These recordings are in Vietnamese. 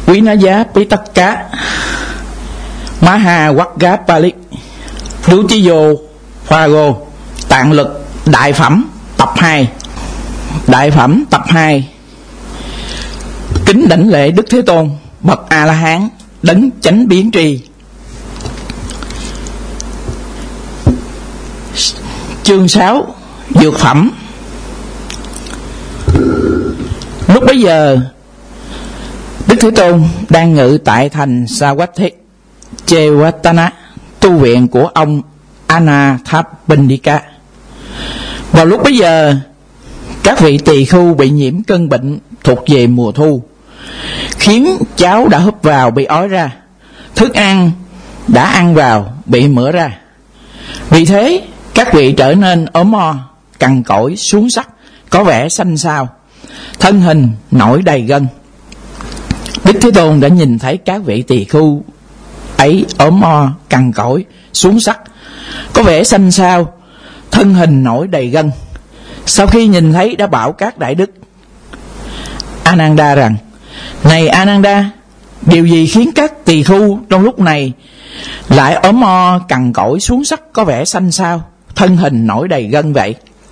Vinaya Pitaka Mahawagapalik Duchiyo Phago. Tạng lực Đại phẩm tập 2. Đại phẩm tập 2. Kính đảnh lễ Đức Thế Tôn bậc A La Hán đấng chánh biến tri. Chương 6. Dược phẩm. Lúc bấy giờ Đức Thế Tôn đang ngự tại thành Savatthi Chewatana, tu viện của ông Anathapindika. Vào lúc bấy giờ, các vị tỳ khưu bị nhiễm cơn bệnh thuộc về mùa thu, khiến cháo đã húp vào bị ói ra, thức ăn đã ăn vào bị mửa ra. Vì thế các vị trở nên ốm mo, cằn cỗi, xuống sắc, có vẻ xanh xao, thân hình nổi đầy gân. Đức Thế Tôn đã nhìn thấy các vị tỳ khưu ấy ốm mo, cằn cỗi, xuống sắc, có vẻ xanh xao, thân hình nổi đầy gân. Sau khi nhìn thấy đã bảo các đại đức Ananda rằng: Này Ananda, điều gì khiến các tỳ khưu trong lúc này lại ốm mo, cằn cỗi, xuống sắc, có vẻ xanh xao, thân hình nổi đầy gân vậy?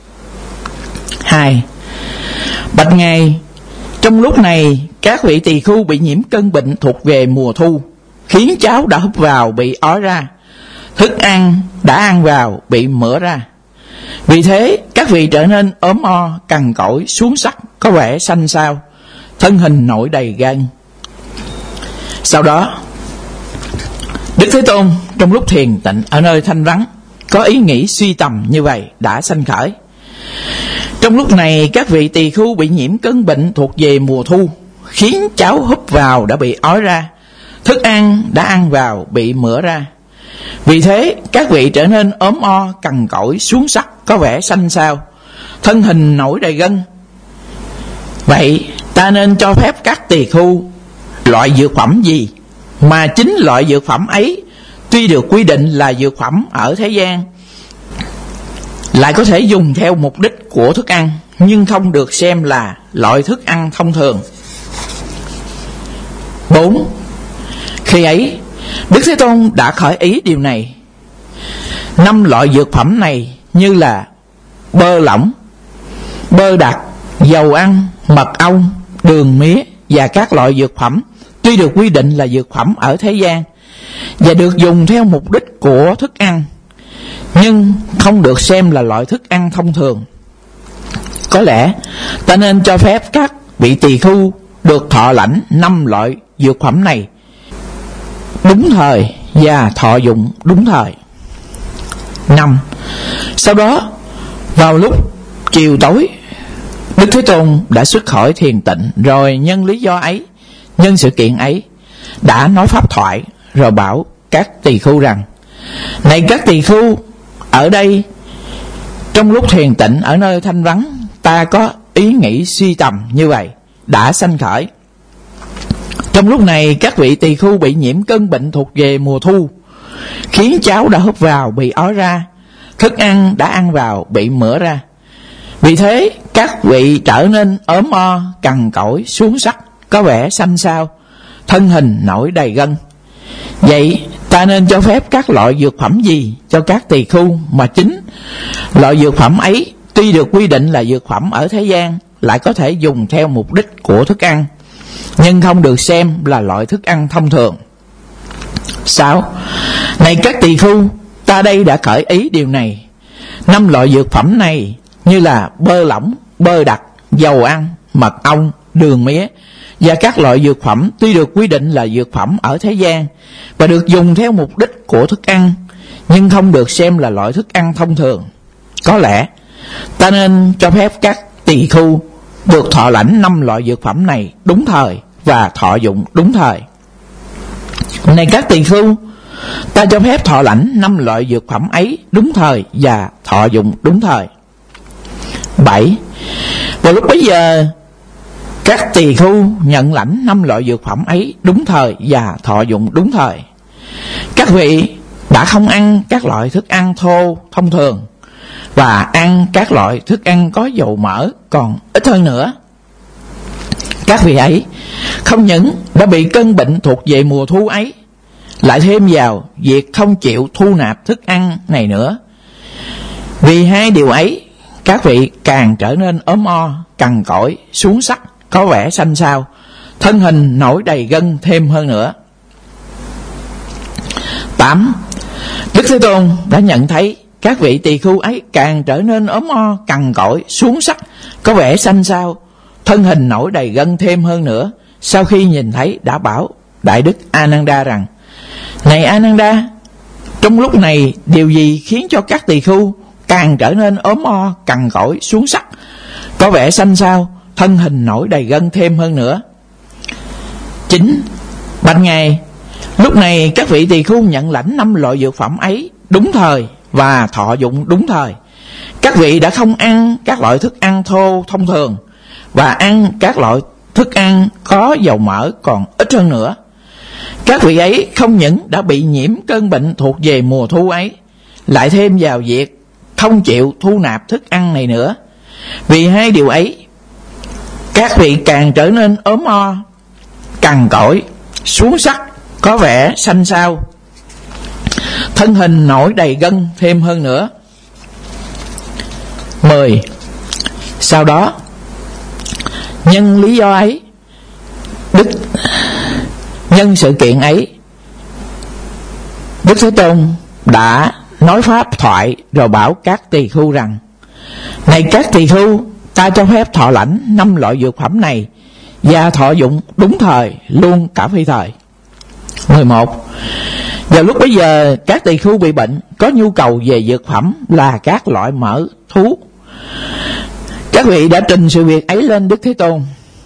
2. Bạch Ngài, trong lúc này các vị tỳ khưu bị nhiễm cơn bệnh thuộc về mùa thu, khiến cháo đã húp vào bị ói ra, thức ăn đã ăn vào bị mửa ra. Vì thế các vị trở nên ốm mo, cằn cỗi, xuống sắc, có vẻ xanh xao, thân hình nổi đầy gân. Sau đó Đức Thế Tôn trong lúc thiền tịnh ở nơi thanh vắng có ý nghĩ suy tầm như vậy đã sanh khởi. Trong lúc này các vị tỳ khưu bị nhiễm cơn bệnh thuộc về mùa thu, khiến cháo húp vào đã bị ói ra, thức ăn đã ăn vào bị mửa ra. Vì thế các vị trở nên ốm o, cằn cỗi, xuống sắc, có vẻ xanh xao, thân hình nổi đầy gân. Vậy ta nên cho phép các tỳ khưu loại dược phẩm gì mà chính loại dược phẩm ấy tuy được quy định là dược phẩm ở thế gian, lại có thể dùng theo mục đích của thức ăn, nhưng không được xem là loại thức ăn thông thường? 4. Khi ấy Đức Thế Tôn đã khởi ý điều này. 5 loại dược phẩm này như là bơ lỏng, bơ đặc, dầu ăn, mật ong, đường mía và các loại dược phẩm tuy được quy định là dược phẩm ở thế gian và được dùng theo mục đích của thức ăn, nhưng không được xem là loại thức ăn thông thường. Có lẽ ta nên cho phép các vị tỳ khưu được thọ lãnh 5 loại dược phẩm này đúng thời và thọ dụng đúng thời. 5. Sau đó vào lúc chiều tối, Đức Thế Tôn đã xuất khỏi thiền tịnh, rồi nhân lý do ấy, nhân sự kiện ấy, đã nói pháp thoại, rồi bảo các tỳ khưu rằng: Này các tỳ khưu, ở đây trong lúc thiền tịnh ở nơi thanh vắng, ta có ý nghĩ suy tầm như vậy đã sanh khởi. Trong lúc này các vị tỳ khưu bị nhiễm cơn bệnh thuộc về mùa thu, khiến cháo đã húp vào bị ói ra, thức ăn đã ăn vào bị mửa ra. Vì thế các vị trở nên ốm o, cằn cỗi, xuống sắc, có vẻ xanh xao, thân hình nổi đầy gân. Vậy ta nên cho phép các loại dược phẩm gì cho các tỳ khưu mà chính loại dược phẩm ấy tuy được quy định là dược phẩm ở thế gian, lại có thể dùng theo mục đích của thức ăn, nhưng không được xem là loại thức ăn thông thường? 6. Này các tỳ khưu, ta đây đã khởi ý điều này. 5 loại dược phẩm này như là bơ lỏng, bơ đặc, dầu ăn, mật ong, đường mía và các loại dược phẩm tuy được quy định là dược phẩm ở thế gian và được dùng theo mục đích của thức ăn, nhưng không được xem là loại thức ăn thông thường. Có lẽ ta nên cho phép các tỳ khưu được thọ lãnh 5 loại dược phẩm này đúng thời và thọ dụng đúng thời. Này các tỳ khưu, ta cho phép thọ lãnh 5 loại dược phẩm ấy đúng thời và thọ dụng đúng thời. 7. Vào lúc bấy giờ các tỳ khưu nhận lãnh 5 loại dược phẩm ấy đúng thời và thọ dụng đúng thời. Các vị đã không ăn các loại thức ăn thô thông thường và ăn các loại thức ăn có dầu mỡ còn ít hơn nữa. Các vị ấy Không những đã bị cơn bệnh thuộc về mùa thu ấy, lại thêm vào việc không chịu thu nạp thức ăn này nữa. Vì hai điều ấy, các vị càng trở nên ốm o, cằn cỗi, xuống sắc, có vẻ xanh xao, thân hình nổi đầy gân thêm hơn nữa. 8. Đức Thế Tôn đã nhận thấy các vị tỳ khưu ấy càng trở nên ốm o, cằn cỗi, xuống sắc, có vẻ xanh xao, thân hình nổi đầy gân thêm hơn nữa. Sau khi nhìn thấy, đã bảo Đại Đức Ananda rằng: Này Ananda, trong lúc này điều gì khiến cho các tỳ khưu càng trở nên ốm o, cằn cỗi, xuống sắc, có vẻ xanh xao, thân hình nổi đầy gân thêm hơn nữa? 9. Bạch Ngài, lúc này các vị tỳ khưu nhận lãnh 5 loại dược phẩm ấy đúng thời và thọ dụng đúng thời. Các vị đã không ăn các loại thức ăn thô thông thường, và ăn các loại thức ăn có dầu mỡ còn ít hơn nữa. Các vị ấy không những đã bị nhiễm cơn bệnh thuộc về mùa thu ấy, lại thêm vào việc không chịu thu nạp thức ăn này nữa. Vì hai điều ấy, các vị càng trở nên ốm o, cằn cỗi, xuống sắc, có vẻ xanh xao, thân hình nổi đầy gân thêm hơn nữa. 10. Sau đó, nhân lý do ấy, nhân sự kiện ấy, Đức Thế Tôn đã nói pháp thoại rồi bảo các tỳ khưu rằng: Này các tỳ khưu, ta cho phép thọ lãnh 5 loại dược phẩm này và thọ dụng đúng thời, luôn cả phi thời. 11. Vào lúc bấy giờ, các tỳ khưu bị bệnh có nhu cầu về dược phẩm là các loại mỡ thú. Các vị đã trình sự việc ấy lên Đức Thế Tôn: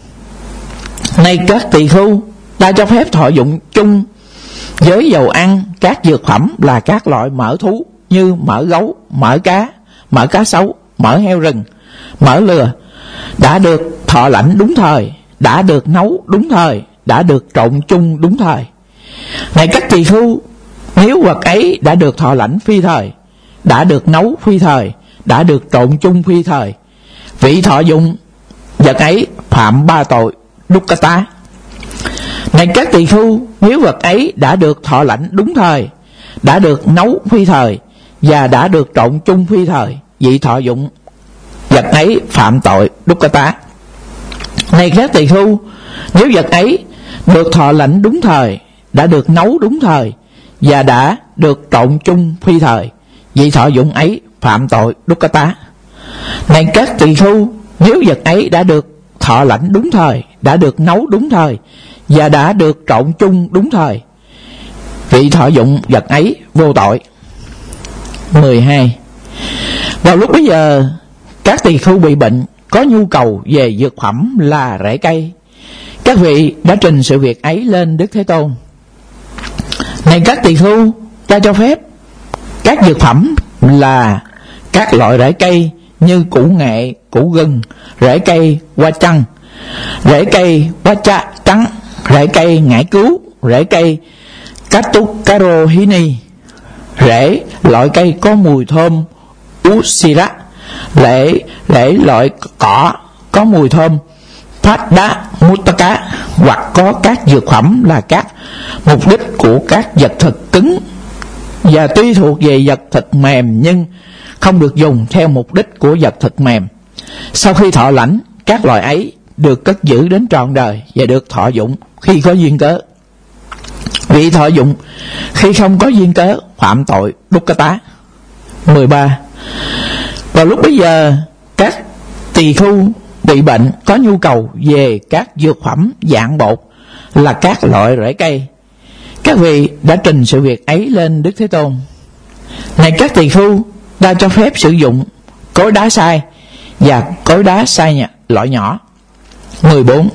Này các tỳ khưu, ta cho phép thọ dụng chung với dầu ăn các dược phẩm là các loại mỡ thú như mỡ gấu, mỡ cá sấu, mỡ heo rừng, mỡ lừa, đã được thọ lãnh đúng thời, đã được nấu đúng thời, đã được trộn chung đúng thời. Này các tỳ khưu, nếu vật ấy đã được thọ lãnh phi thời, đã được nấu phi thời, đã được trộn chung phi thời, vị thọ dụng vật ấy phạm 3 tội dukkata. Này các tỳ khưu, nếu vật ấy đã được thọ lãnh đúng thời, đã được nấu phi thời và đã được trộn chung phi thời, vị thọ dụng vật ấy phạm tội dukkata. Này các tỳ khưu, nếu vật ấy được thọ lãnh đúng thời, đã được nấu đúng thời và đã được trộn chung phi thời, vị thọ dụng ấy phạm tội dukkata. Này các tỳ khưu, nếu vật ấy đã được thọ lãnh đúng thời, đã được nấu đúng thời và đã được trộn chung đúng thời, vị thọ dụng vật ấy vô tội. 12. Vào lúc bấy giờ, các tỳ khưu bị bệnh có nhu cầu về dược phẩm là rễ cây. Các vị đã trình sự việc ấy lên Đức Thế Tôn: Này các tỳ khưu, ta cho phép các dược phẩm là các loại rễ cây như củ nghệ, củ gừng, rễ cây hoa chăng, rễ cây hoa cha trắng, rễ cây ngải cứu, rễ cây Katukarohini, rễ loại cây có mùi thơm Usira, rễ loại cỏ có mùi thơm Padda Mutaka, hoặc có các dược phẩm là các mục đích của các vật thực cứng và tuy thuộc về vật thực mềm nhưng không được dùng theo mục đích của vật thực mềm. Sau khi thọ lãnh, các loại ấy được cất giữ đến trọn đời và được thọ dụng khi có duyên cớ. Vị thọ dụng khi không có duyên cớ phạm tội dukkata. 13. Vào lúc bấy giờ, các tỳ khưu bị bệnh có nhu cầu về các dược phẩm dạng bột là các loại rễ cây. Các vị đã trình sự việc ấy lên Đức Thế Tôn: Này các tỳ khưu, ta cho phép sử dụng cối đá sai và cối đá sai loại nhỏ. 14.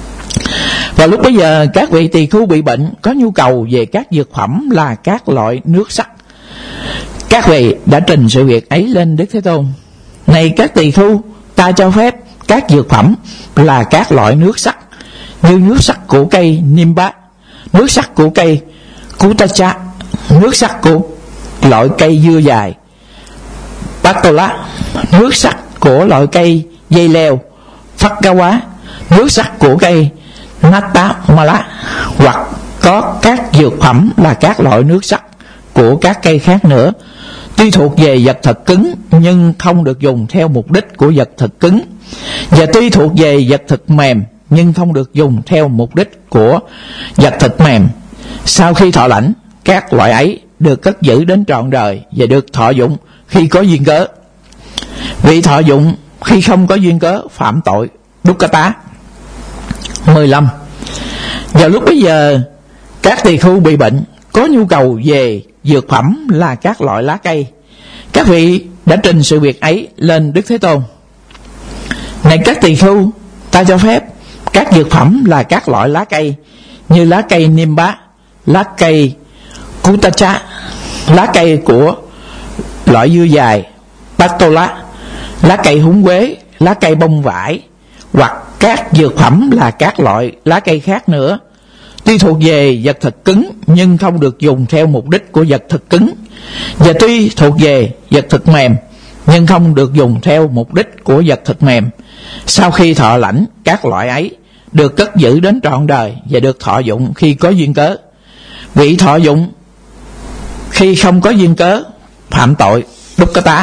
Vào lúc bấy giờ, các vị tỳ khưu bị bệnh có nhu cầu về các dược phẩm là các loại nước sắc. Các vị đã trình sự việc ấy lên Đức Thế Tôn: Này các tỳ khưu, ta cho phép các dược phẩm là các loại nước sắc như nước sắc của cây Nimba, nước sắc của cây Kutacha, nước sắc của loại cây dưa dài Patola, nước sắc của loại cây dây leo Phakawa, nước sắc của cây Natamala, hoặc có các dược phẩm là các loại nước sắc của các cây khác nữa, tuy thuộc về vật thật cứng nhưng không được dùng theo mục đích của vật thật cứng, và tuy thuộc về vật thực mềm nhưng không được dùng theo mục đích của vật thực mềm. Sau khi thọ lãnh, các loại ấy được cất giữ đến trọn đời và được thọ dụng khi có duyên cớ. Vị thọ dụng khi không có duyên cớ phạm tội Dukkata. 15. Vào lúc bấy giờ, các tỳ khưu bị bệnh có nhu cầu về dược phẩm là các loại lá cây. Các vị đã trình sự việc ấy lên Đức Thế Tôn. Này các tỳ khưu, ta cho phép các dược phẩm là các loại lá cây như lá cây Nimba, lá cây Kutacha, lá cây của loại dưa dài Patola, lá cây húng quế, lá cây bông vải, hoặc các dược phẩm là các loại lá cây khác nữa, tuy thuộc về vật thực cứng nhưng không được dùng theo mục đích của vật thực cứng, và tuy thuộc về vật thực mềm nhưng không được dùng theo mục đích của vật thực mềm. Sau khi thọ lãnh, các loại ấy được cất giữ đến trọn đời và được thọ dụng khi có duyên cớ. Vị thọ dụng khi không có duyên cớ phạm tội Dukkata.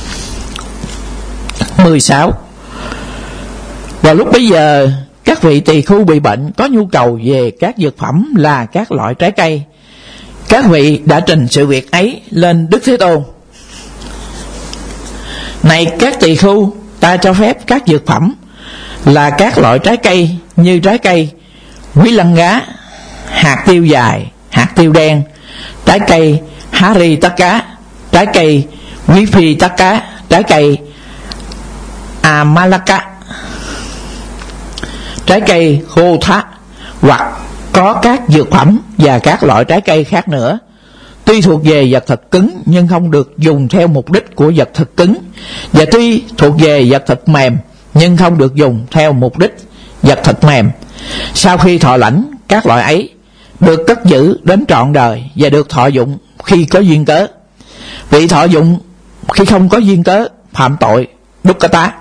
16. Vào lúc bấy giờ, các vị tỳ khưu bị bệnh có nhu cầu về các dược phẩm là các loại trái cây. Các vị đã trình sự việc ấy lên Đức Thế Tôn. Này các tỳ khưu, ta cho phép các dược phẩm là các loại trái cây như trái cây quý lăng gá, hạt tiêu dài, hạt tiêu đen, trái cây Haritaka, trái cây Vipitaka, trái cây Amalaka, trái cây Gotha, hoặc có các dược phẩm và các loại trái cây khác nữa, tuy thuộc về vật thật cứng nhưng không được dùng theo mục đích của vật thật cứng, và tuy thuộc về vật thật mềm nhưng không được dùng theo mục đích vật thật mềm. Sau khi thọ lãnh, các loại ấy được cất giữ đến trọn đời và được thọ dụng khi có duyên cớ. Vị thọ dụng khi không có duyên cớ phạm tội Dukkata.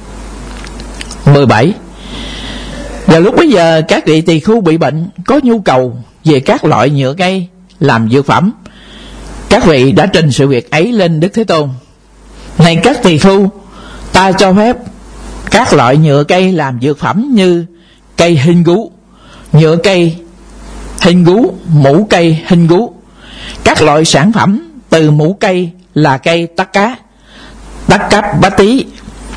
17. Vào lúc bấy giờ, các vị tỳ khưu bị bệnh có nhu cầu về các loại nhựa cây làm dược phẩm. Các vị đã trình sự việc ấy lên Đức Thế Tôn. Này các tỳ khưu, ta cho phép các loại nhựa cây làm dược phẩm như cây hình gú, nhựa cây hình gú, mũ cây hình gú, các loại sản phẩm từ mũ cây là cây tắc cá, tắc cắp bá tí,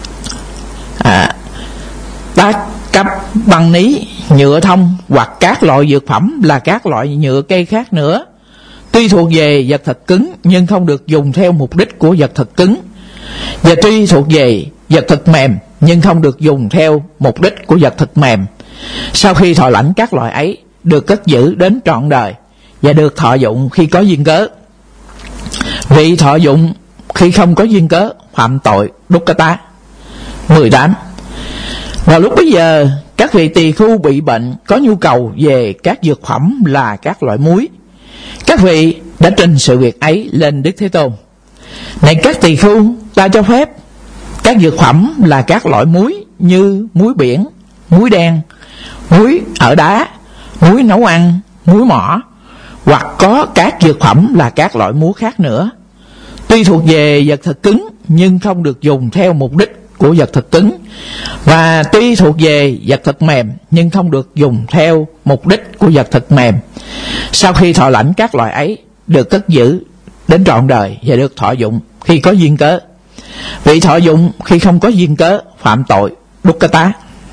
tắc cắp băng ní, nhựa thông, hoặc các loại dược phẩm là các loại nhựa cây khác nữa, tuy thuộc về vật thật cứng nhưng không được dùng theo mục đích của vật thật cứng, và tuy thuộc về vật thật mềm nhưng không được dùng theo mục đích của vật thật mềm. Sau khi thọ lãnh, các loại ấy được cất giữ đến trọn đời và được thọ dụng khi có duyên cớ. Vị thọ dụng khi không có duyên cớ phạm tội Dukkata. 18. Vào lúc bấy giờ, các vị tỳ khưu bị bệnh có nhu cầu về các dược phẩm là các loại muối. Các vị đã trình sự việc ấy lên Đức Thế Tôn. Này các tỳ khưu, ta cho phép các dược phẩm là các loại muối như muối biển, muối đen, muối ở đá, muối nấu ăn, muối mỏ, hoặc có các dược phẩm là các loại muối khác nữa, tuy thuộc về vật thật cứng nhưng không được dùng theo mục đích của vật thật cứng, và tuy thuộc về vật thật mềm nhưng không được dùng theo mục đích của vật thật mềm. Sau khi thọ lãnh, các loại ấy được cất giữ đến trọn đời và được thọ dụng khi có duyên cớ. Vị thọ dụng khi không có duyên cớ phạm tội Dukkata.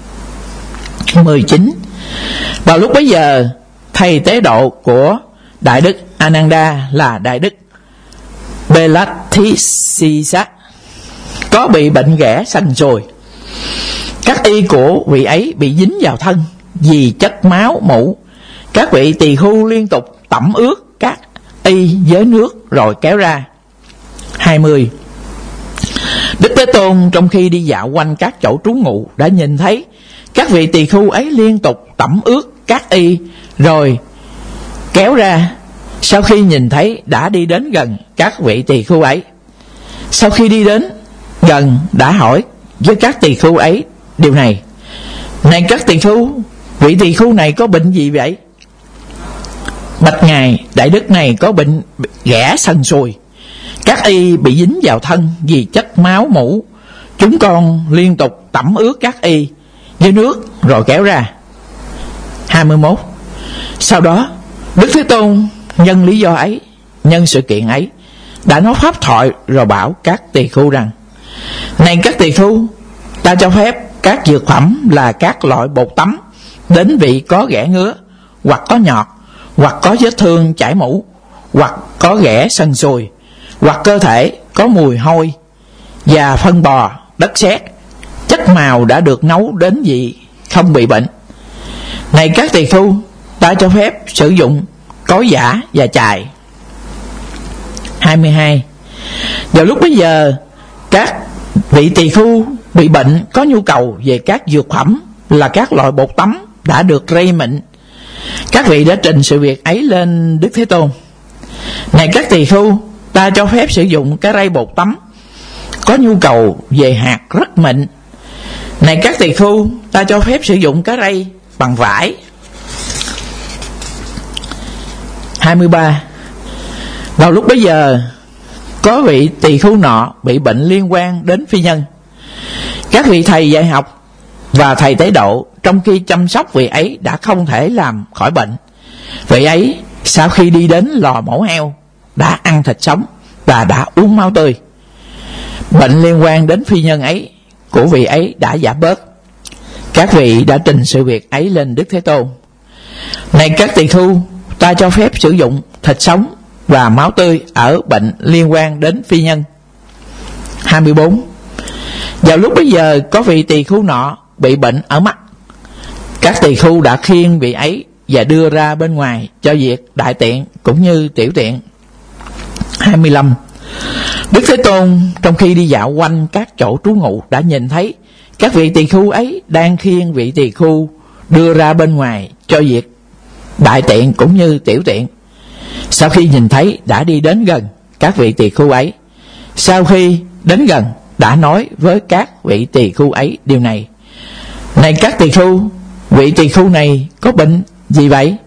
19. Vào lúc bấy giờ, thầy tế độ của Đại Đức Ananda là Đại Đức Belathisa có bị bệnh ghẻ sanh sùi. Các y của vị ấy bị dính vào thân vì chất máu mủ. Các vị tỳ khưu liên tục tẩm ướt các y với nước rồi kéo ra. 20. Đức Thế Tôn trong khi đi dạo quanh các chỗ trú ngụ đã nhìn thấy các vị tỳ khưu ấy liên tục tẩm ướt các y rồi kéo ra. Sau khi nhìn thấy, đã đi đến gần các vị tỳ khưu ấy. Sau khi đi đến gần, đã hỏi với các tỳ khưu ấy điều này: Này các tỳ khưu, vị tỳ khưu này có bệnh gì vậy? Bạch ngài, đại đức này có bệnh ghẻ sần sùi. Các y bị dính vào thân vì chất máu mủ. Chúng con liên tục tẩm ướt các y với nước rồi kéo ra. 21. Sau đó Đức Thế Tôn nhân lý do ấy, nhân sự kiện ấy, đã nói pháp thoại rồi bảo các tỳ khưu rằng: này các tỳ khưu, ta cho phép các dược phẩm là các loại bột tắm đến vị có ghẻ ngứa, hoặc có nhọt, hoặc có vết thương chảy mũ, hoặc có ghẻ sần sùi, hoặc cơ thể có mùi hôi và phân bò, đất sét, chất màu đã được nấu đến vị không bị bệnh. Này các tỳ khưu, ta cho phép sử dụng cối giả và chài. 22. Vào lúc bấy giờ, các vị tỳ khưu bị bệnh có nhu cầu về các dược phẩm là các loại bột tắm đã được rây mịn. Các vị đã trình sự việc ấy lên Đức Thế Tôn. Này các tỳ khưu, ta cho phép sử dụng cái rây bột tắm có nhu cầu về hạt rất mịn. Này các tỳ khưu, ta cho phép sử dụng cái rây bằng vải. 23. Vào lúc bấy giờ, có vị tỳ khưu nọ bị bệnh liên quan đến phi nhân. Các vị thầy dạy học và thầy tế độ trong khi chăm sóc vị ấy đã không thể làm khỏi bệnh. Vị ấy sau khi đi đến lò mổ heo đã ăn thịt sống và đã uống máu tươi. Bệnh liên quan đến phi nhân ấy của vị ấy đã giảm bớt. Các vị đã trình sự việc ấy lên Đức Thế Tôn. Này các tỳ khưu, ta cho phép sử dụng thịt sống và máu tươi ở bệnh liên quan đến phi nhân. 24. Vào lúc bấy giờ, có vị tỳ khưu nọ bị bệnh ở mắt. Các tỳ khưu đã khiêng vị ấy và đưa ra bên ngoài cho việc đại tiện cũng như tiểu tiện. 25. Đức Thế Tôn trong khi đi dạo quanh các chỗ trú ngụ đã nhìn thấy các vị tỳ khưu ấy đang khiêng vị tỳ khưu đưa ra bên ngoài cho việc đại tiện cũng như tiểu tiện. Sau khi nhìn thấy đã đi đến gần các vị tỳ khưu ấy. Sau khi đến gần đã nói với các vị tỳ khưu ấy điều này: này các tỳ khưu, vị tỳ khưu này có bệnh gì vậy?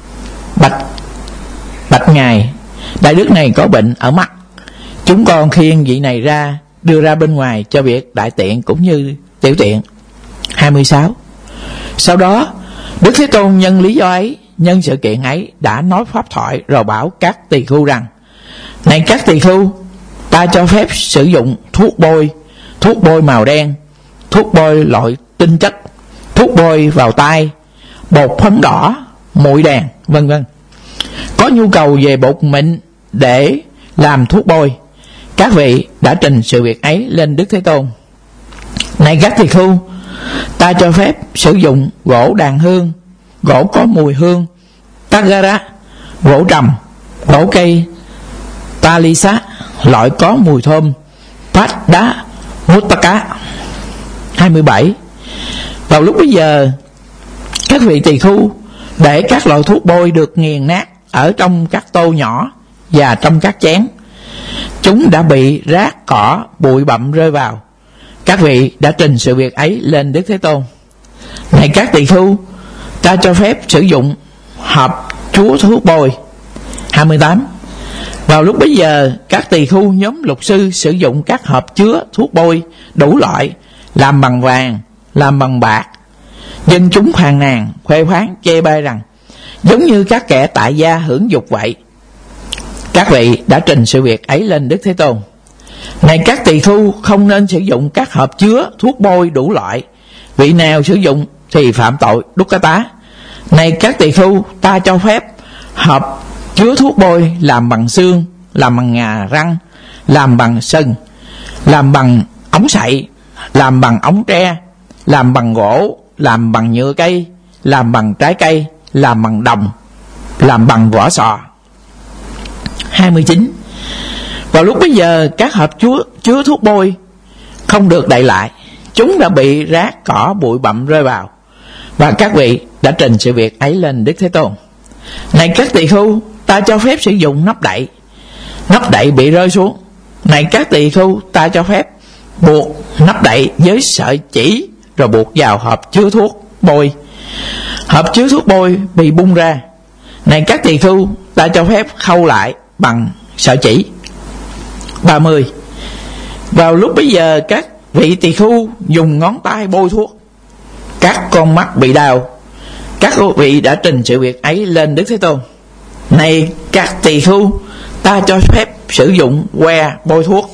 Bạch ngài, đại đức này có bệnh ở mắt. Chúng con khiêng vị này ra, đưa ra bên ngoài cho việc đại tiện cũng như tiểu tiện. 26. Sau đó Đức Thế Tôn nhân lý do ấy, nhân sự kiện ấy, đã nói pháp thoại rồi bảo các tỳ khưu rằng: này các tỳ khưu, ta cho phép sử dụng thuốc bôi màu đen, thuốc bôi loại tinh chất, thuốc bôi vào tay, bột phấn đỏ, muội đèn, vân vân. Có nhu cầu về bột mịn để làm thuốc bôi. Các vị đã trình sự việc ấy lên Đức Thế Tôn. Này các tỳ khưu, ta cho phép sử dụng gỗ đàn hương, gỗ có mùi hương, tagara, gỗ trầm, gỗ cây talisa, loại có mùi thơm, phát đá, mutaka. 27. Vào lúc bấy giờ, các vị tỳ khưu để các loại thuốc bôi được nghiền nát ở trong các tô nhỏ và trong các chén. Chúng đã bị rác cỏ bụi bặm rơi vào. Các vị đã trình sự việc ấy lên Đức Thế Tôn. Này các tỳ khưu, ta cho phép sử dụng hộp chứa thuốc bôi. 28. Vào lúc bấy giờ, các tỳ khưu nhóm lục sư sử dụng các hộp chứa thuốc bôi đủ loại, làm bằng vàng, làm bằng bạc. Dân chúng phàn nàn, khoe khoáng, chê bai rằng giống như các kẻ tại gia hưởng dục vậy. Các vị đã trình sự việc ấy lên Đức Thế Tôn. Này các tỳ khưu, không nên sử dụng các hộp chứa thuốc bôi đủ loại. Vị nào sử dụng thì phạm tội dukkata. Này các tỳ khưu, ta cho phép hộp chứa thuốc bôi làm bằng xương, làm bằng ngà răng, làm bằng sừng, làm bằng ống sậy, làm bằng ống tre, làm bằng gỗ, làm bằng nhựa cây, làm bằng trái cây, làm bằng đồng, làm bằng vỏ sò. 29. Vào lúc bấy giờ, các hộp chứa thuốc bôi không được đậy lại. Chúng đã bị rác cỏ bụi bặm rơi vào. Và các vị đã trình sự việc ấy lên Đức Thế Tôn. Này các tỳ khưu, ta cho phép sử dụng nắp đậy. Nắp đậy bị rơi xuống. Này các tỳ khưu, ta cho phép buộc nắp đậy với sợi chỉ rồi buộc vào hộp chứa thuốc bôi. hộp chứa thuốc bôi bị bung ra. Này các tỳ khưu, ta cho phép khâu lại bằng sợi chỉ. 30. Vào lúc bấy giờ các vị tỳ khưu dùng ngón tay bôi thuốc, các con mắt bị đau. Các vị đã trình sự việc ấy lên Đức Thế Tôn. Này các tỳ khưu, ta cho phép sử dụng que bôi thuốc.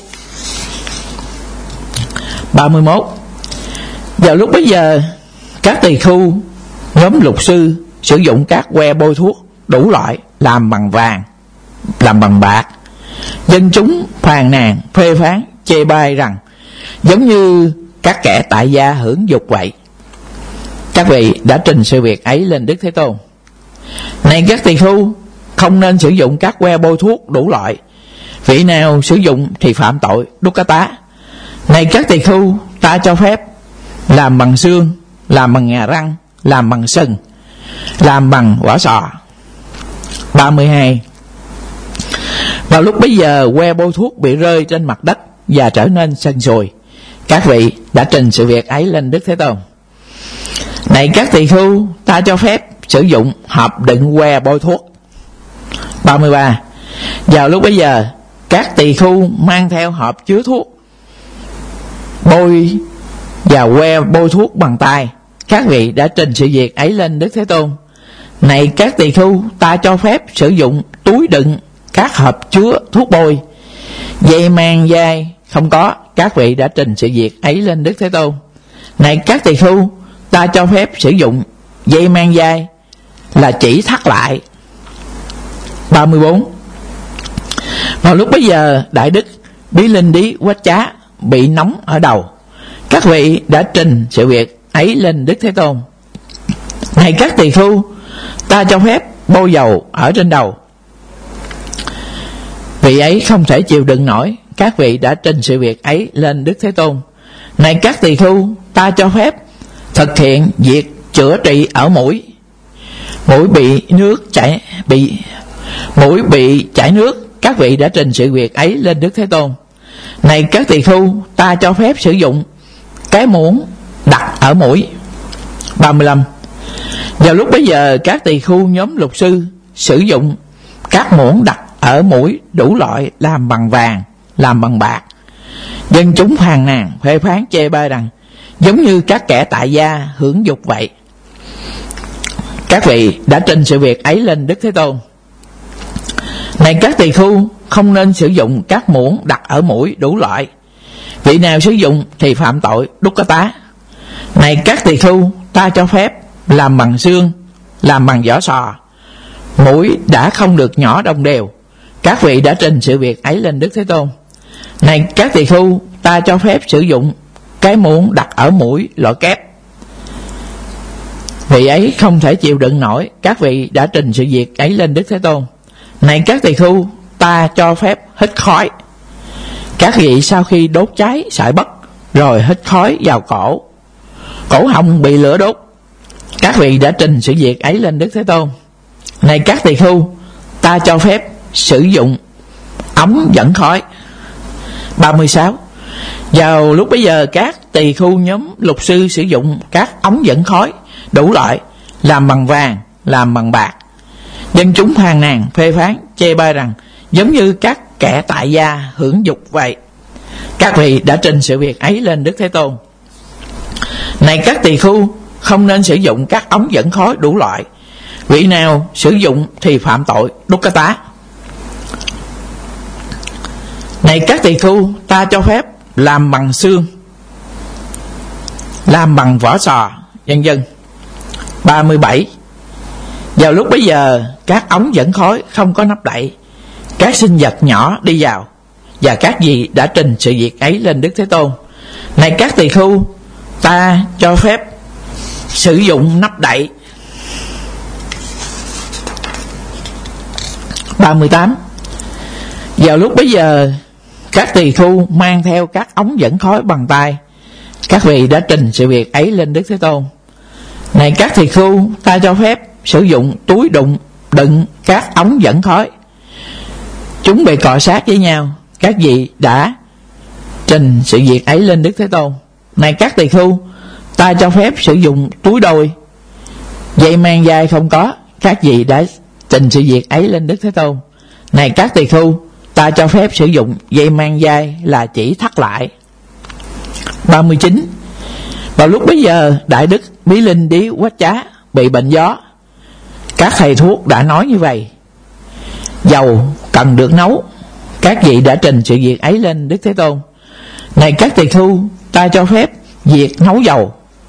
31. Vào lúc bấy giờ các tỳ khưu nhóm lục sư sử dụng các que bôi thuốc đủ loại, làm bằng vàng, làm bằng bạc. Dân chúng phàn nàn phê phán chê bai rằng giống như các kẻ tại gia hưởng dục vậy. Các vị đã trình sự việc ấy lên Đức Thế Tôn. Này các tỳ khưu, không nên sử dụng các que bôi thuốc đủ loại. Vị nào sử dụng thì phạm tội đúc cá tá. Này các tỳ khưu, ta cho phép làm bằng xương, làm bằng ngà răng, làm bằng sừng, làm bằng vỏ sò. 32. Vào lúc bấy giờ que bôi thuốc bị rơi trên mặt đất và trở nên sần sùi. Các vị đã trình sự việc ấy lên Đức Thế Tôn. Này các tỳ khưu, ta cho phép sử dụng hộp đựng que bôi thuốc. 33. Vào lúc bấy giờ các tỳ khưu mang theo hộp chứa thuốc bôi và que bôi thuốc bằng tay. Các vị đã trình sự việc ấy lên Đức Thế Tôn. Này các tỳ khưu, ta cho phép sử dụng túi đựng các hộp chứa thuốc bôi. Dây mang dai không có. Các vị đã trình sự việc ấy lên Đức Thế Tôn. Này các tỳ khưu, ta cho phép sử dụng dây mang dai là chỉ thắt lại. 34. Vào lúc bấy giờ Đại Đức Bí Linh Đí Quách Chá bị nóng ở đầu. Các vị đã trình sự việc ấy lên Đức Thế Tôn. Này các tỳ khưu, ta cho phép bôi dầu ở trên đầu. Vị ấy không thể chịu đựng nổi. Các vị đã trình sự việc ấy lên Đức Thế Tôn. Này các tỳ khưu, ta cho phép thực hiện việc chữa trị ở mũi. Mũi bị chảy nước. Các vị đã trình sự việc ấy lên Đức Thế Tôn. Này các tỳ khưu, ta cho phép sử dụng cái muỗng đặt ở mũi. 35. Vào lúc bấy giờ các tỳ khưu nhóm lục sư sử dụng các muỗng đặt ở mũi đủ loại, làm bằng vàng, làm bằng bạc. Dân chúng phàn nàn phê phán chê bai rằng giống như các kẻ tại gia hưởng dục vậy. Các vị đã trình sự việc ấy lên Đức Thế Tôn. Này các tỳ khưu, không nên sử dụng các muỗng đặt ở mũi đủ loại. Vị nào sử dụng thì phạm tội đúc cá tá. Này các tỳ khưu, ta cho phép làm bằng xương, làm bằng vỏ sò. Mũi đã không được nhỏ đồng đều. Các vị đã trình sự việc ấy lên Đức Thế Tôn. Này các tỳ khưu, ta cho phép sử dụng cái muỗng đặt ở mũi loại kép. Vị ấy không thể chịu đựng nổi. Các vị đã trình sự việc ấy lên Đức Thế Tôn. Này các tỳ khưu, ta cho phép hít khói. Các vị sau khi đốt cháy sợi bất rồi hít khói vào cổ họng bị lửa đốt. Các vị đã trình sự việc ấy lên Đức Thế Tôn. Này các tỳ khưu, ta cho phép sử dụng ống dẫn khói. 36. Vào lúc bấy giờ các tỳ khưu nhóm lục sư sử dụng các ống dẫn khói đủ loại, làm bằng vàng, làm bằng bạc. Dân chúng phàn nàn phê phán chê bai rằng giống như các kẻ tại gia hưởng dục vậy. Các vị đã trình sự việc ấy lên Đức Thế Tôn. Này các tỳ khưu, không nên sử dụng các ống dẫn khói đủ loại. Vị nào sử dụng thì phạm tội đúc cá tá. Này các tỳ khưu, ta cho phép làm bằng xương, làm bằng vỏ sò, vân vân. 37. Vào lúc bấy giờ các ống dẫn khói không có nắp đậy. Các sinh vật nhỏ đi vào. Và các vị đã trình sự việc ấy lên Đức Thế Tôn. Này các tỳ khưu, ta cho phép sử dụng nắp đậy. 38. Vào lúc bấy giờ các tỳ khưu mang theo các ống dẫn khói bằng tay. Các vị đã trình sự việc ấy lên Đức Thế Tôn. Này các tỳ khưu, ta cho phép sử dụng túi đựng các ống dẫn khói. Chúng bị cọ sát với nhau. Các vị đã trình sự việc ấy lên Đức Thế Tôn. Này các tỳ khưu, ta cho phép sử dụng túi đôi Dây mang dai không có, các vị đã trình sự việc ấy lên Đức Thế Tôn. Này các tỳ khưu, ta cho phép sử dụng dây mang dai là chỉ thắt lại. 39. Vào lúc bấy giờ, Đại Đức Bí Linh Đí Quách Chá bị bệnh gió. Các thầy thuốc đã nói như vậy: dầu cần được nấu. Các vị đã trình sự việc ấy lên Đức Thế Tôn. Này các tỳ khưu, ta cho phép việc nấu dầu.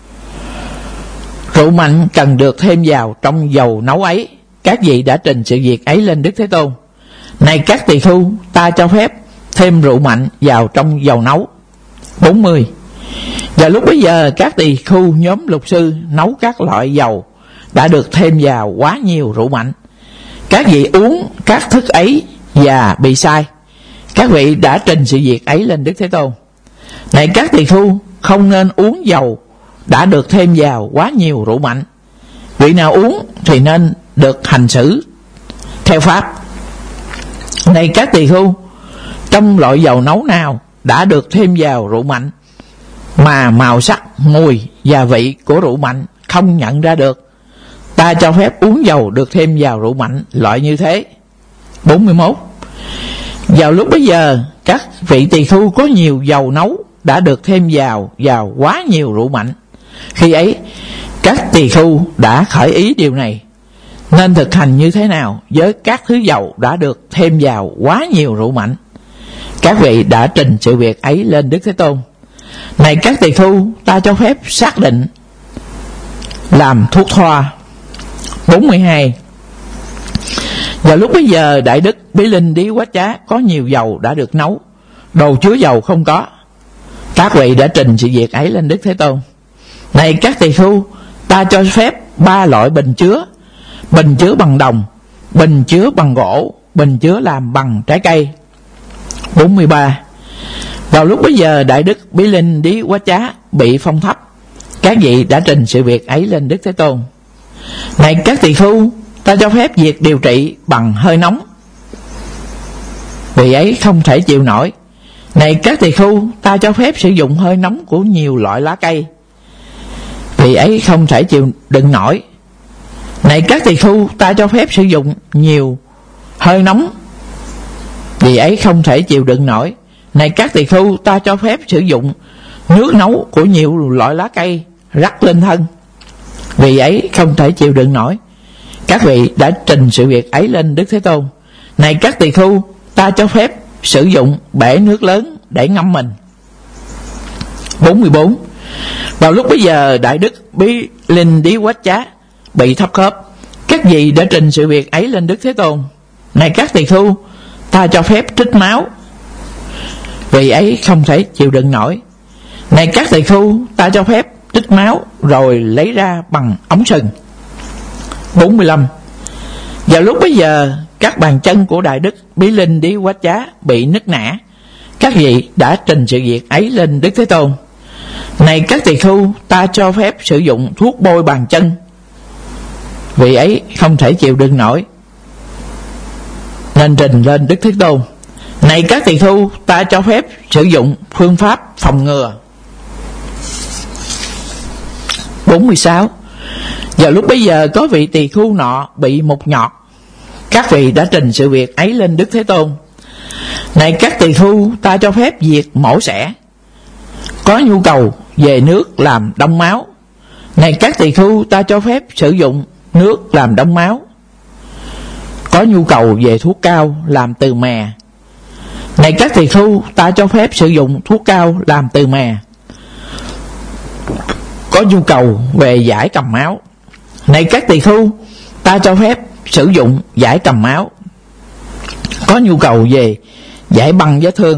Rượu mạnh cần được thêm vào trong dầu nấu ấy. Các vị đã trình sự việc ấy lên Đức Thế Tôn. Này các tỳ khưu, ta cho phép thêm rượu mạnh vào trong dầu nấu. 40. Và lúc bấy giờ, các tỳ khưu nhóm lục sư nấu các loại dầu đã được thêm vào quá nhiều rượu mạnh. Các vị uống các thức ấy và bị sai. Các vị đã trình sự việc ấy lên Đức Thế Tôn. Này các tỳ khưu, không nên uống dầu đã được thêm vào quá nhiều rượu mạnh. Vị nào uống thì nên được hành xử theo pháp. Này các tỳ khưu, trong loại dầu nấu nào đã được thêm vào rượu mạnh mà màu sắc, mùi và vị của rượu mạnh không nhận ra được, ta cho phép uống dầu được thêm vào rượu mạnh loại như thế. 41. Vào lúc bấy giờ, các vị tỳ khưu có nhiều dầu nấu đã được thêm vào quá nhiều rượu mạnh. Khi ấy, các tỳ khưu đã khởi ý điều này: nên thực hành như thế nào với các thứ dầu đã được thêm vào quá nhiều rượu mạnh? Các vị đã trình sự việc ấy lên Đức Thế Tôn. Này các tỳ khưu, ta cho phép xác định làm thuốc thoa. 42. Vào lúc bấy giờ, Đại Đức Bí Linh Đí Quách Chá có nhiều dầu đã được nấu, đồ chứa dầu không có. Các vị đã trình sự việc ấy lên Đức Thế Tôn. Này các tỳ khưu, ta cho phép 3 loại bình chứa: bình chứa bằng đồng, bình chứa bằng gỗ, bình chứa làm bằng trái cây. 43. Vào lúc bấy giờ, Đại Đức Bí Linh Đí Quách Chá bị phong thấp. Các vị đã trình sự việc ấy lên Đức Thế Tôn. Này các tỳ khưu, ta cho phép việc điều trị bằng hơi nóng. Vị ấy không thể chịu nổi. Này các tỳ khưu, ta cho phép sử dụng hơi nóng của nhiều loại lá cây. Vị ấy không thể chịu đựng nổi. Này các tỳ khưu, ta cho phép sử dụng nhiều hơi nóng. Vị ấy không thể chịu đựng nổi. Này các tỳ khưu, ta cho phép sử dụng nước nấu của nhiều loại lá cây rắc lên thân. Vị ấy không thể chịu đựng nổi. Các vị đã trình sự việc ấy lên Đức Thế Tôn. Này các tỳ khưu, ta cho phép sử dụng bể nước lớn để ngâm mình. 44. Vào lúc bấy giờ, Đại Đức Bí Linh Đí Quách Chá bị thấp khớp. Các vị đã trình sự việc ấy lên Đức Thế Tôn. Này các tỳ khưu, ta cho phép trích máu. Vị ấy không thể chịu đựng nổi. Này các tỳ khưu, ta cho phép trích máu rồi lấy ra bằng ống sừng. 45. Vào lúc bấy giờ, các bàn chân của Đại Đức Bí Linh Đí Quách Chá bị nứt nẻ. Các vị đã trình sự việc ấy lên Đức Thế Tôn. Này các tỳ khưu, ta cho phép sử dụng thuốc bôi bàn chân. Vị ấy không thể chịu đựng nổi nên trình lên Đức Thế Tôn. Này các tỳ khưu, ta cho phép sử dụng phương pháp phòng ngừa. 46. Vào lúc bấy giờ, có vị tỳ khưu nọ bị mụt nhọt. Các vị đã trình sự việc ấy lên Đức Thế Tôn. Này các tỳ khưu, ta cho phép việc mổ xẻ. Có nhu cầu về nước làm đông máu. Này các tỳ khưu, ta cho phép sử dụng nước làm đông máu. Có nhu cầu về thuốc cao làm từ mè. Này các tỳ khưu, ta cho phép sử dụng thuốc cao làm từ mè. Có nhu cầu về giải cầm máu. Này các tỳ khưu, ta cho phép sử dụng giải cầm máu. Có nhu cầu về giải băng vết thương.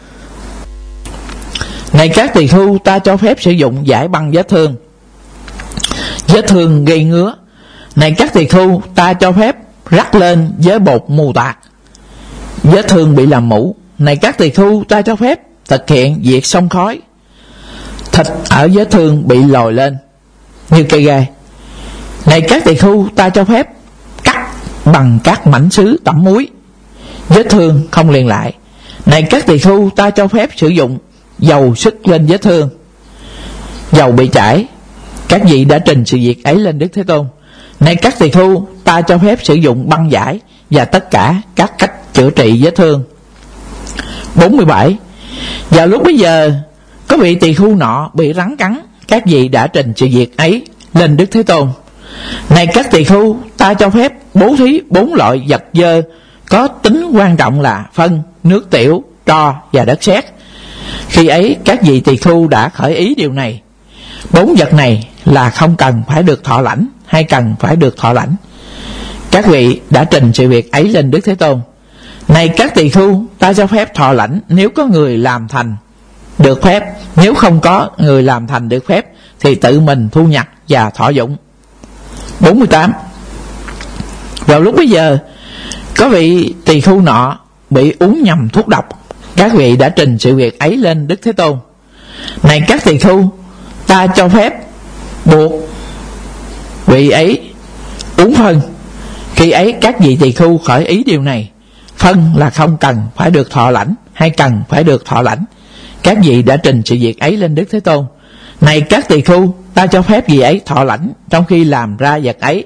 Này các tỳ khưu, ta cho phép sử dụng giải băng vết thương. Vết thương gây ngứa. Này các tỳ khưu, ta cho phép rắc lên với bột mù tạt. Vết thương bị làm mủ. Này các tỳ khưu, ta cho phép thực hiện việc xông khói. Thịt ở vết thương bị lồi lên như cây gai. Này các tỳ khưu, ta cho phép cắt bằng các mảnh sứ tẩm muối. Vết thương không liền lại. Này các tỳ khưu, ta cho phép sử dụng dầu sức lên vết thương. Dầu bị chảy. Các vị đã trình sự việc ấy lên Đức Thế Tôn. Này các tỳ khưu, ta cho phép sử dụng băng giải và tất cả các cách chữa trị vết thương. 47. Vào lúc bấy giờ, có vị tỳ khưu nọ bị rắn cắn. Các vị đã trình sự việc ấy lên Đức Thế Tôn. Này các tỳ khưu, ta cho phép bố thí 4 loại vật dơ có tính quan trọng là phân, nước tiểu, tro và đất sét. Khi ấy các vị tỳ khưu đã khởi ý điều này: 4 vật này là không cần phải được thọ lãnh hay cần phải được thọ lãnh? Các vị đã trình sự việc ấy lên Đức Thế Tôn. Này các tỳ khưu, ta cho phép thọ lãnh nếu có người làm thành được phép, nếu không có người làm thành được phép thì tự mình thu nhặt và thọ dụng. 48. Vào lúc bấy giờ, có vị tỳ khưu nọ bị uống nhầm thuốc độc. Các vị đã trình sự việc ấy lên Đức Thế Tôn. Này các tỳ khưu, ta cho phép buộc vị ấy uống phân. Khi ấy các vị tỳ khưu khởi ý điều này: phân là không cần phải được thọ lãnh hay cần phải được thọ lãnh? Các vị đã trình sự việc ấy lên Đức Thế Tôn. Này các tỳ khưu, ta cho phép vị ấy thọ lãnh trong khi làm ra vật ấy,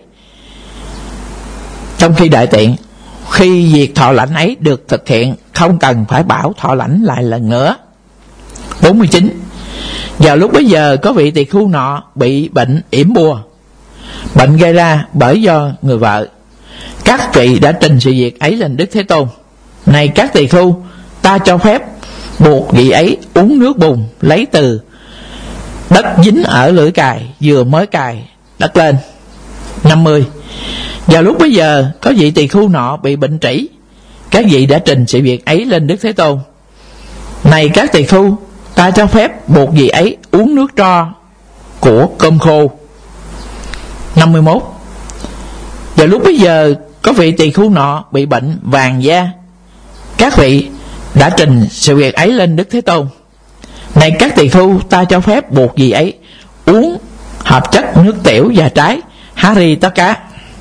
trong khi đại tiện. Khi việc thọ lãnh ấy được thực hiện, không cần phải bảo thọ lãnh lại lần nữa. 49. Vào lúc bấy giờ, có vị tỳ khưu nọ bị bệnh yểm bùa. Bệnh gây ra bởi do người vợ. Các vị đã trình sự việc ấy lên Đức Thế Tôn. Này các tỳ khưu, ta cho phép buộc vị ấy uống nước bùn lấy từ đất dính ở lưỡi cài vừa mới cài đất lên. 50. Vào lúc bấy giờ, có vị tỳ khưu nọ bị bệnh trĩ. Các vị đã trình sự việc ấy lên Đức Thế Tôn. Này các tỳ khưu, ta cho phép buộc vị ấy uống nước tro của cơm khô. 51. Vào lúc bấy giờ, có vị tỳ khưu nọ bị bệnh vàng da. Các vị đã trình sự việc ấy lên Đức Thế Tôn. Này các tỳ khưu, ta cho phép buộc vị ấy uống hợp chất nước tiểu và trái Haritaka.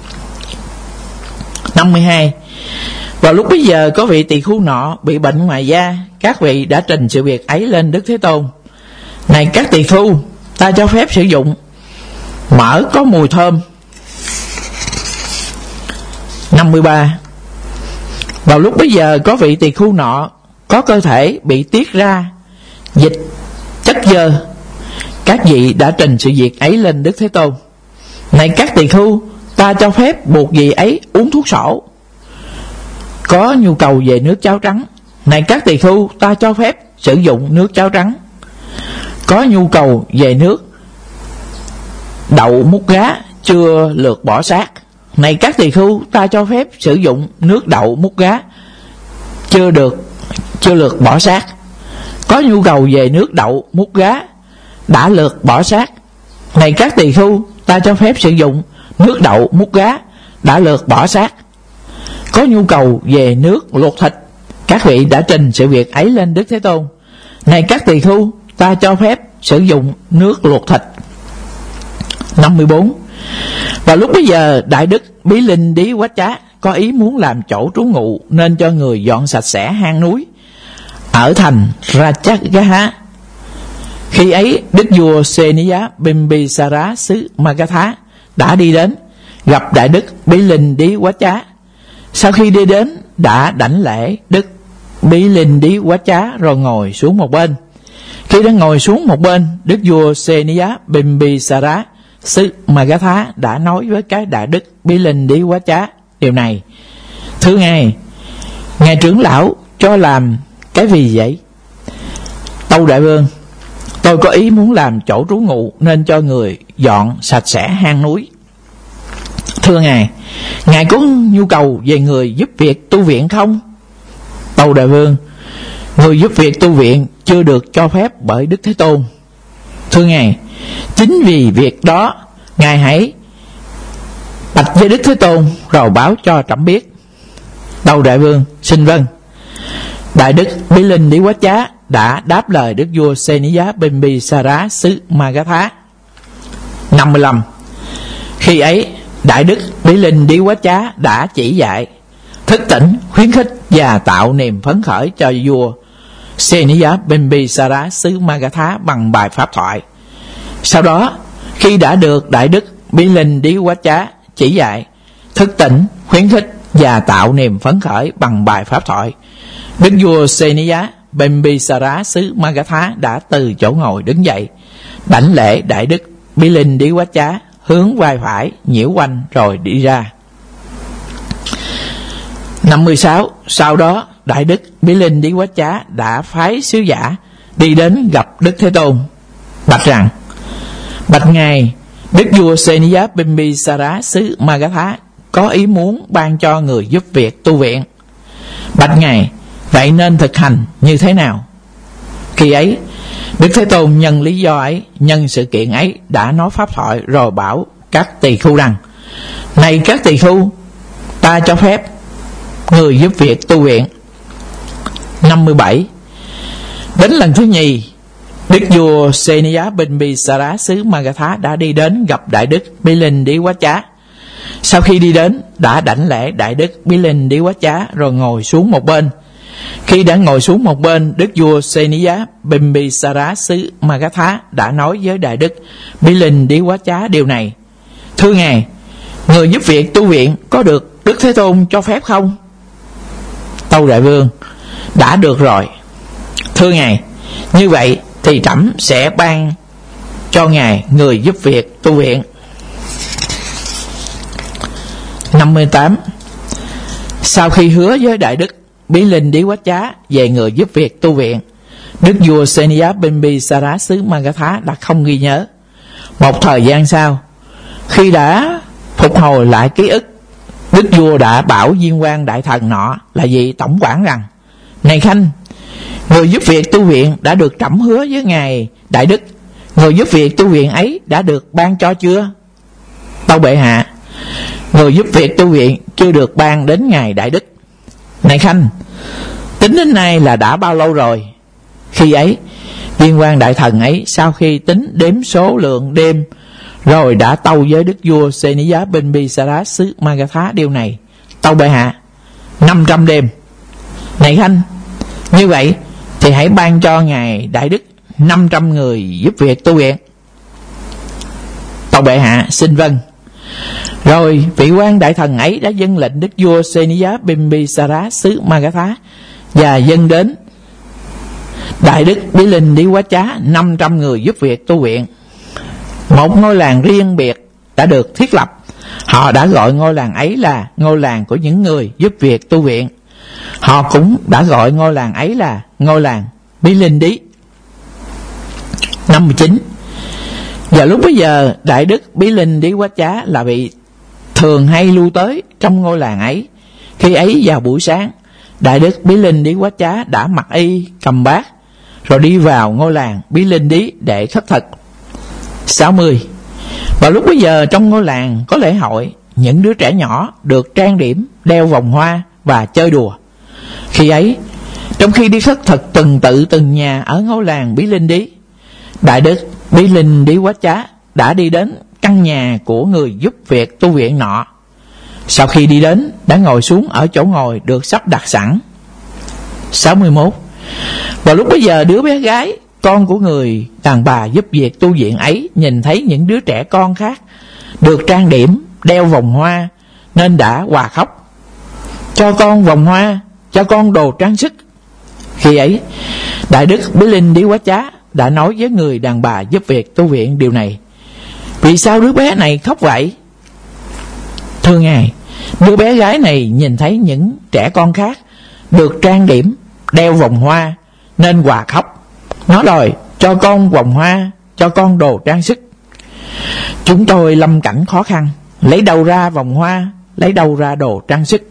52. Vào lúc bấy giờ, có vị tỳ khưu nọ bị bệnh ngoài da. Các vị đã trình sự việc ấy lên Đức Thế Tôn. Này các tỳ khưu, ta cho phép sử dụng mỡ có mùi thơm. 53. Vào lúc bấy giờ, có vị tỳ khưu nọ có cơ thể bị tiết ra dịch chất dơ. Các vị đã trình sự việc ấy lên Đức Thế Tôn. Này các tỳ khưu, ta cho phép buộc vị ấy uống thuốc sổ, có nhu cầu về nước cháo trắng. Này các tỳ khưu, ta cho phép sử dụng nước cháo trắng, có nhu cầu về nước đậu mút gá chưa lượt bỏ xác. Này các tỳ khưu, ta cho phép sử dụng nước đậu mút gá chưa lượt bỏ xác, có nhu cầu về nước đậu mút gá đã lượt bỏ xác. Này các tỳ khưu, ta cho phép sử dụng nước đậu mút gá đã lượt bỏ xác, có nhu cầu về nước luộc thịt. Các vị đã trình sự việc ấy lên Đức Thế Tôn. Này các tỳ khưu, ta cho phép sử dụng nước luộc thịt. 54. Vào lúc bấy giờ, Đại Đức Bí Linh Đí Quách Chá có ý muốn làm chỗ trú ngụ, nên cho người dọn sạch sẽ hang núi ở thành Rajagaha. Khi ấy, Đức vua Seniya Bimbisara xứ Magadha đã đi đến, gặp Đại Đức Bí Linh Đí Quách Chá. Sau khi đi đến, đã đảnh lễ Đức Bí Linh Đí Quách Chá rồi ngồi xuống một bên. Khi đã ngồi xuống một bên, Đức vua Seniya Bimbisara xứ Magadha đã nói với cái Đại Đức Bí Linh Đí Quách Chá điều này: thưa ngài trưởng lão cho làm cái gì vậy? Tâu đại vương, tôi có ý muốn làm chỗ trú ngụ, nên cho người dọn sạch sẽ hang núi. Thưa ngài có nhu cầu về người giúp việc tu viện không? Tâu đại vương, người giúp việc tu viện chưa được cho phép bởi Đức Thế Tôn. Thưa ngài, chính vì việc đó, ngài hãy bạch với Đức Thế Tôn rồi báo cho trẫm biết. Tâu đại vương, xin vâng. Đại Đức Bí Linh Đí Quách Chá đã đáp lời Đức vua Seniya Bimbisara xứ Magadha. 55. Khi ấy, Đại Đức Bí Linh Đí Quách Chá đã chỉ dạy, thức tỉnh, khuyến khích và tạo niềm phấn khởi cho vua Seniya Bimbisara xứ Magadha bằng bài pháp thoại. Sau đó, khi đã được Đại Đức Bí Linh Đí Quách Chá chỉ dạy, thức tỉnh, khuyến khích và tạo niềm phấn khởi bằng bài pháp thoại. Đức vua Seniya Bimbisara xứ Magadha đã từ chỗ ngồi đứng dậy, đảnh lễ đại đức Bilindiwacha, hướng vai phải nhiễu quanh rồi đi ra. 56. Sau đó đại đức Bilindiwacha đã phái sứ giả đi đến gặp Đức Thế Tôn, bạch rằng: bạch ngài, đức vua Seniya Bimbisara xứ Magadha có ý muốn ban cho người giúp việc tu viện. Bạch ngài, vậy nên thực hành như thế nào? Khi ấy Đức Thế Tôn nhân lý do ấy, nhân sự kiện ấy đã nói pháp thoại rồi bảo các tỳ khưu rằng: này các tỳ khưu, ta cho phép người giúp việc tu viện. 57. Đến lần thứ nhì, đức vua Seniya Bimbisara xứ Magadha đã đi đến gặp đại đức Bilindiwacha. Sau khi đi đến, đã đảnh lễ đại đức Bilindiwacha rồi ngồi xuống một bên. Khi đã ngồi xuống một bên, đức vua Seniya Bimbisara xứ Magadha đã nói với đại đức Bilindiwacha điều này: thưa ngài, người giúp việc tu viện có được Đức Thế Tôn cho phép không? Tâu đại vương: đã được rồi. Thưa ngài, như vậy thì trẫm sẽ ban cho ngài người giúp việc tu viện. 58. Sau khi hứa với đại đức Bilindiwacha về người giúp việc tu viện, đức vua Seniya Bimbisara xứ Magadha đã không ghi nhớ. Một thời gian sau, khi đã phục hồi lại ký ức, đức vua đã bảo viên quan đại thần nọ là vị tổng quản rằng: này khanh, người giúp việc tu viện đã được trẫm hứa với ngài đại đức, người giúp việc tu viện ấy đã được ban cho chưa? Tâu bệ hạ, người giúp việc tu viện chưa được ban đến ngài đại đức. Này khanh, tính đến nay là đã bao lâu rồi? Khi ấy viên quan đại thần ấy sau khi tính đếm số lượng đêm rồi đã tâu với đức vua Seniya Bimbisara xứ Magadha điều này: tâu bệ hạ, 500 đêm. Này khanh, như vậy thì hãy ban cho ngài đại đức 500 người giúp việc tu viện. Tâu bệ hạ, xin vâng. Rồi vị quan đại thần ấy đã dâng lệnh đức vua Seniya Bimbisara xứ Magadha và dâng đến đại đức Bilindiwacha 500 người giúp việc tu viện. Một ngôi làng riêng biệt đã được thiết lập. Họ đã gọi ngôi làng ấy là ngôi làng của những người giúp việc tu viện. Họ cũng đã gọi ngôi làng ấy là ngôi làng Bilindi. 59. Và lúc bấy giờ đại đức Bilindiwacha là vị thường hay lưu tới trong ngôi làng ấy. Khi ấy vào buổi sáng, đại đức Bilindiwacha đã mặc y cầm bát rồi đi vào ngôi làng Bilindi để khất thực. 60. Vào lúc bấy giờ trong ngôi làng có lễ hội, những đứa trẻ nhỏ được trang điểm, đeo vòng hoa và chơi đùa. Khi ấy, trong khi đi khất thực từng tự từng nhà ở ngôi làng Bilindi, đại đức Bilindiwacha đã đi đến căn nhà của người giúp việc tu viện nọ. Sau khi đi đến, đã ngồi xuống ở chỗ ngồi được sắp đặt sẵn. 61. Vào lúc bấy giờ đứa bé gái, con của người đàn bà giúp việc tu viện ấy, nhìn thấy những đứa trẻ con khác được trang điểm, đeo vòng hoa, nên đã òa khóc: cho con vòng hoa, cho con đồ trang sức. Khi ấy đại đức Bilindiwacha đã nói với người đàn bà giúp việc tu viện điều này: vì sao đứa bé này khóc vậy? Thưa ngài, đứa bé gái này nhìn thấy những trẻ con khác được trang điểm, đeo vòng hoa nên òa khóc. Nó đòi cho con vòng hoa, cho con đồ trang sức. Chúng tôi lâm cảnh khó khăn, lấy đâu ra vòng hoa, lấy đâu ra đồ trang sức.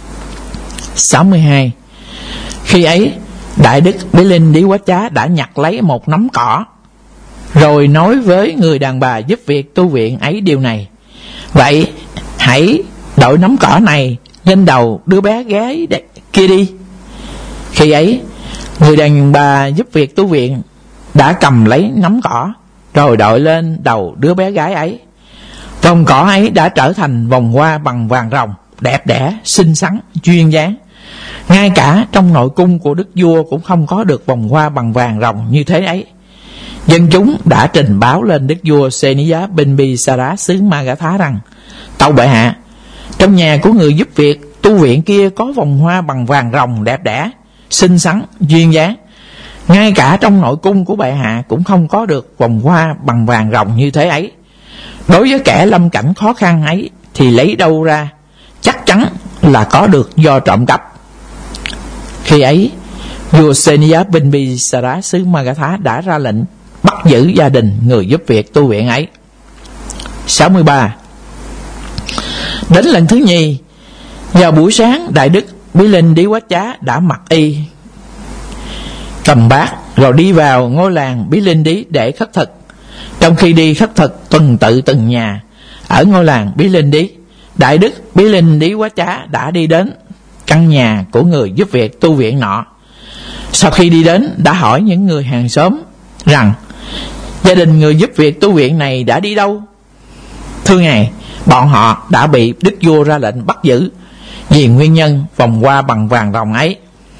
62. Khi ấy đại đức Bilindiwacha đã nhặt lấy một nắm cỏ rồi nói với người đàn bà giúp việc tu viện ấy điều này: vậy hãy đội nắm cỏ này lên đầu đứa bé gái kia đi. Khi ấy người đàn bà giúp việc tu viện đã cầm lấy nắm cỏ rồi đội lên đầu đứa bé gái ấy. Vòng cỏ ấy đã trở thành vòng hoa bằng vàng ròng, đẹp đẽ, xinh xắn, duyên dáng. Ngay cả trong nội cung của đức vua cũng không có được vòng hoa bằng vàng ròng như thế ấy. Dân chúng đã trình báo lên đức vua Seniya Bimbisara xứ Magadha rằng: Tâu bệ hạ, trong nhà của người giúp việc tu viện kia có vòng hoa bằng vàng ròng đẹp đẽ, xinh xắn, duyên dáng. Ngay cả trong nội cung của bệ hạ cũng không có được vòng hoa bằng vàng ròng như thế ấy. Đối với kẻ lâm cảnh khó khăn ấy thì lấy đâu ra? Chắc chắn là có được do trộm cắp. Khi ấy, vua Seniya Bimbisara xứ Magadha đã ra lệnh bắt giữ gia đình người giúp việc tu viện ấy. 63. Đến lần thứ nhì, vào buổi sáng, Đại đức Bí Linh Đí Quá Chá đã mặc y, cầm bát rồi đi vào ngôi làng Bí Linh Đí để khất thực. Trong khi đi khất thực tuần tự từng nhà ở ngôi làng Bí Linh Đí, Đại đức Bí Linh Đí Quá Chá đã đi đến căn nhà của người giúp việc tu viện nọ. Sau khi đi đến, đã hỏi những người hàng xóm rằng gia đình người giúp việc tu viện này đã đi đâu. Thưa ngài, bọn họ đã bị đức vua ra lệnh bắt giữ vì nguyên nhân vòng hoa bằng vàng ròng ấy.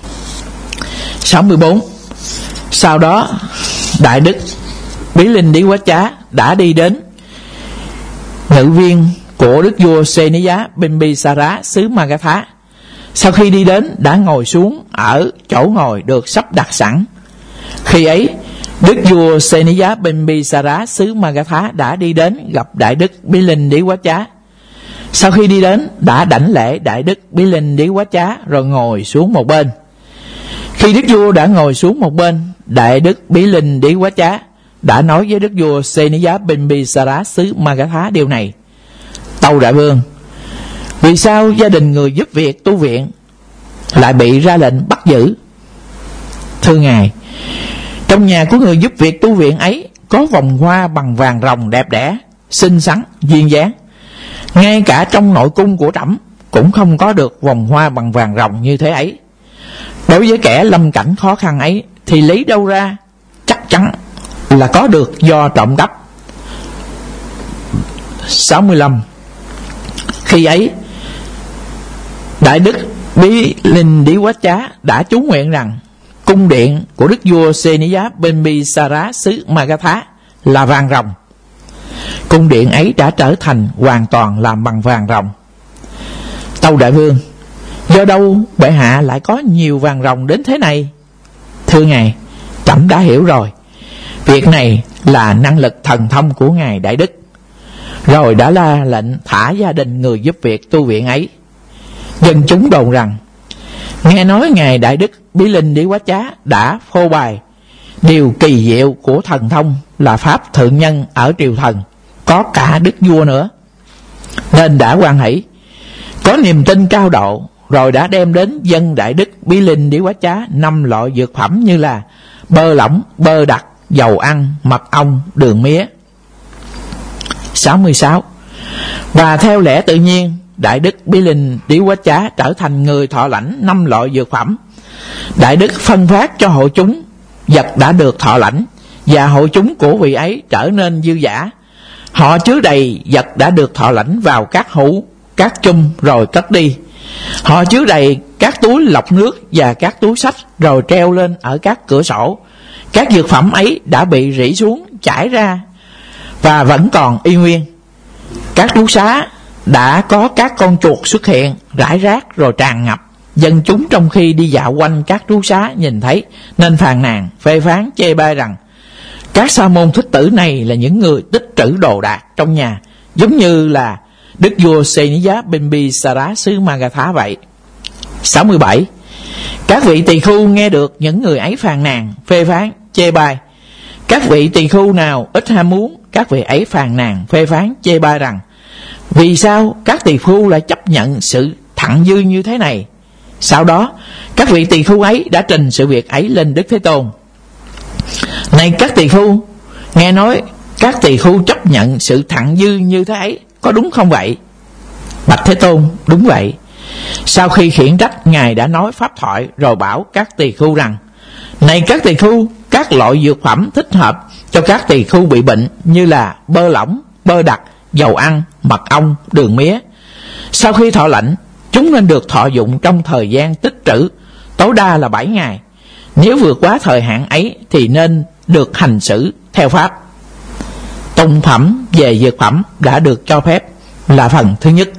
64. Sau đó, Đại đức Bí Linh Đí Quá Chá đã đi đến ngự viên của đức vua Seniya Bimbisara xứ Magadha. Sau khi đi đến, đã ngồi xuống ở chỗ ngồi được sắp đặt sẵn. Khi ấy, đức vua Seniya Bimbisara xứ Magadha đã đi đến gặp Đại đức Bí Linh Đí Quá Chá. Sau khi đi đến, đã đảnh lễ Đại đức Bí Linh Đí Quá Chá rồi ngồi xuống một bên. Khi đức vua đã ngồi xuống một bên, Đại đức Bí Linh Đí Quá Chá đã nói với đức vua Seniya Bimbisara xứ Magadha điều này: Tâu đại vương, vì sao gia đình người giúp việc tu viện lại bị ra lệnh bắt giữ? Thưa ngài, trong nhà của người giúp việc tu viện ấy có vòng hoa bằng vàng ròng đẹp đẽ, xinh xắn, duyên dáng. Ngay cả trong nội cung của trẫm cũng không có được vòng hoa bằng vàng ròng như thế ấy. Đối với kẻ lâm cảnh khó khăn ấy thì lấy đâu ra? Chắc chắn là có được do trộm cắp. 65. Khi ấy, Đại đức Bí Linh Đí Quá Chá đã chú nguyện rằng cung điện của đức vua Seniya Bimbisara xứ Magadha là vàng ròng. Cung điện ấy đã trở thành hoàn toàn làm bằng vàng ròng. Tâu đại vương, do đâu bệ hạ lại có nhiều vàng ròng đến thế này? Thưa ngài, trẫm đã hiểu rồi. Việc này là năng lực thần thông của ngài Đại đức, rồi đã ra lệnh thả gia đình người giúp việc tu viện ấy. Dân chúng đồn rằng nghe nói ngài Đại đức Bí Linh Đí Quá Chá đã phô bày điều kỳ diệu của thần thông là pháp thượng nhân ở triều thần, có cả đức vua nữa, nên đã hoan hỷ, có niềm tin cao độ, rồi đã đem đến dân Đại đức Bí Linh Đí Quá Chá 5 loại dược phẩm như là bơ lỏng, bơ đặc, dầu ăn, mật ong, đường mía. 66. Và theo lẽ tự nhiên, Đại đức Bí Linh Đí Quá Chá trở thành người thọ lãnh 5 loại dược phẩm. Đại đức phân phát cho hội chúng vật đã được thọ lãnh, và hội chúng của vị ấy trở nên dư dả. Họ chứa đầy vật đã được thọ lãnh vào các hũ, các chum rồi cất đi. Họ chứa đầy các túi lọc nước và các túi sách rồi treo lên ở các cửa sổ. Các dược phẩm ấy đã bị rỉ xuống, chảy ra và vẫn còn y nguyên. Các trú xá đã có các con chuột xuất hiện rải rác rồi tràn ngập. Dân chúng trong khi đi dạo quanh các trú xá nhìn thấy nên phàn nàn, phê phán, chê bai rằng các sa môn thích tử này là những người tích trữ đồ đạc trong nhà, giống như là đức vua Seniya Bimbisara xứ Magadha vậy. 67. Các vị tỳ khưu nghe được những người ấy phàn nàn, phê phán, chê bai. Các vị tỳ khưu nào ít ham muốn, các vị ấy phàn nàn, phê phán, chê bai rằng vì sao các tỳ khưu lại chấp nhận sự thặng dư như thế này. Sau đó, các vị tỳ khưu ấy đã trình sự việc ấy lên Đức Thế Tôn. Này các tỳ khưu, nghe nói các tỳ khưu chấp nhận sự thặng dư như thế ấy, có đúng không vậy? Bạch Thế Tôn, đúng vậy. Sau khi khiển trách, ngài đã nói pháp thoại rồi bảo các tỳ khưu rằng: này các tỳ khưu, các loại dược phẩm thích hợp cho các tỳ khưu bị bệnh như là bơ lỏng, bơ đặc, dầu ăn, mật ong, đường mía. Sau khi thọ lãnh, chúng nên được thọ dụng trong thời gian tích trữ tối đa là 7 ngày. Nếu vượt quá thời hạn ấy thì nên được hành xử theo pháp. Tùng phẩm về dược phẩm đã được cho phép, là phần thứ nhất.